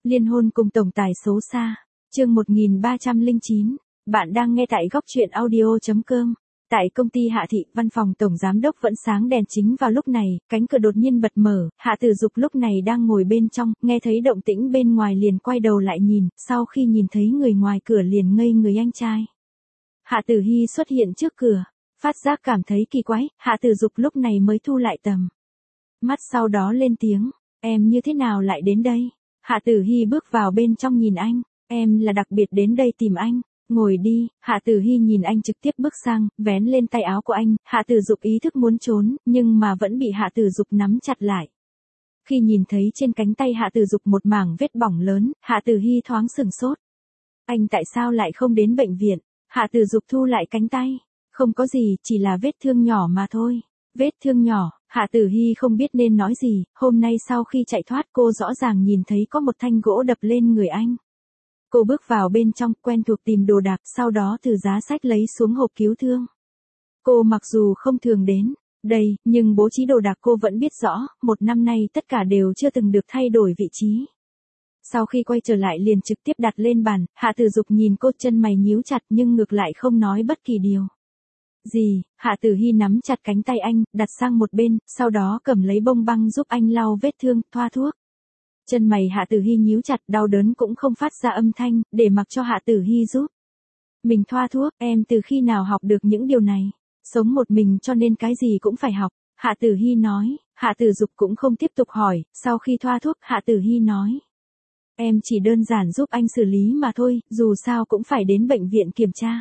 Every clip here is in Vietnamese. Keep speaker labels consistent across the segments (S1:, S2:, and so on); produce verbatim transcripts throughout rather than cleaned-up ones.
S1: Liên hôn cùng tổng tài xấu xa. Chương một nghìn ba trăm lẻ chín. Bạn đang nghe tại góc truyện audio chấm com. Tại công ty Hạ Thị, văn phòng tổng giám đốc vẫn sáng đèn chính vào lúc này, cánh cửa đột nhiên bật mở, Hạ Tử Dục lúc này đang ngồi bên trong, nghe thấy động tĩnh bên ngoài liền quay đầu lại nhìn, sau khi nhìn thấy người ngoài cửa liền ngây người anh trai. Hạ Tử Hi xuất hiện trước cửa, phát giác cảm thấy kỳ quái, Hạ Tử Dục lúc này mới thu lại tầm mắt, sau đó lên tiếng, em như thế nào lại đến đây? Hạ Tử Hi bước vào bên trong nhìn anh, em là đặc biệt đến đây tìm anh. Ngồi đi, Hạ Tử Hi nhìn anh trực tiếp bước sang, vén lên tay áo của anh, Hạ Tử Dục ý thức muốn trốn, nhưng mà vẫn bị Hạ Tử Dục nắm chặt lại. Khi nhìn thấy trên cánh tay Hạ Tử Dục một mảng vết bỏng lớn, Hạ Tử Hi thoáng sửng sốt. Anh tại sao lại không đến bệnh viện? Hạ Tử Dục thu lại cánh tay. Không có gì, chỉ là vết thương nhỏ mà thôi. Vết thương nhỏ, Hạ Tử Hi không biết nên nói gì, hôm nay sau khi chạy thoát cô rõ ràng nhìn thấy có một thanh gỗ đập lên người anh. Cô bước vào bên trong, quen thuộc tìm đồ đạc, sau đó từ giá sách lấy xuống hộp cứu thương. Cô mặc dù không thường đến đây, nhưng bố trí đồ đạc cô vẫn biết rõ, một năm nay tất cả đều chưa từng được thay đổi vị trí. Sau khi quay trở lại liền trực tiếp đặt lên bàn, Hạ Tử Dục nhìn cô, chân mày nhíu chặt nhưng ngược lại không nói bất kỳ điều gì. Hạ Tử Hi nắm chặt cánh tay anh, đặt sang một bên, sau đó cầm lấy bông băng giúp anh lau vết thương, thoa thuốc. Chân mày Hạ Tử Hi nhíu chặt, đau đớn cũng không phát ra âm thanh, để mặc cho Hạ Tử Hi giúp mình thoa thuốc. Em từ khi nào học được những điều này? Sống một mình cho nên cái gì cũng phải học. Hạ Tử Hi nói. Hạ Tử Dục cũng không tiếp tục hỏi, sau khi thoa thuốc, Hạ Tử Hi nói. Em chỉ đơn giản giúp anh xử lý mà thôi, dù sao cũng phải đến bệnh viện kiểm tra.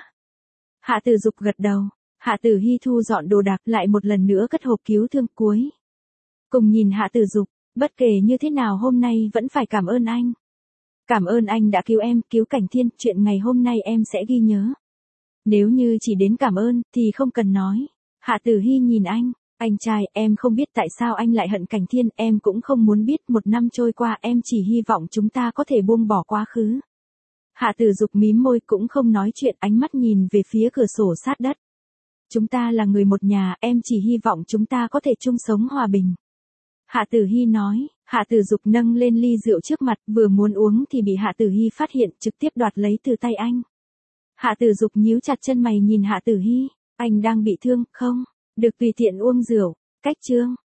S1: Hạ Tử Dục gật đầu. Hạ Tử Hi thu dọn đồ đạc, lại một lần nữa cất hộp cứu thương, cuối cùng nhìn Hạ Tử Dục. Bất kể như thế nào hôm nay vẫn phải cảm ơn anh. Cảm ơn anh đã cứu em, cứu Cảnh Thiên, chuyện ngày hôm nay em sẽ ghi nhớ. Nếu như chỉ đến cảm ơn, thì không cần nói. Hạ Tử Hi nhìn anh, anh trai, em không biết tại sao anh lại hận Cảnh Thiên, em cũng không muốn biết, một năm trôi qua em chỉ hy vọng chúng ta có thể buông bỏ quá khứ. Hạ Tử Dục mím môi cũng không nói chuyện, ánh mắt nhìn về phía cửa sổ sát đất. Chúng ta là người một nhà, em chỉ hy vọng chúng ta có thể chung sống hòa bình. Hạ Tử Hi nói. Hạ Tử Dục nâng lên ly rượu trước mặt, vừa muốn uống thì bị Hạ Tử Hi phát hiện, trực tiếp đoạt lấy từ tay anh. Hạ Tử Dục nhíu chặt chân mày nhìn Hạ Tử Hi, anh đang bị thương, không được tùy tiện uống rượu. Cách chương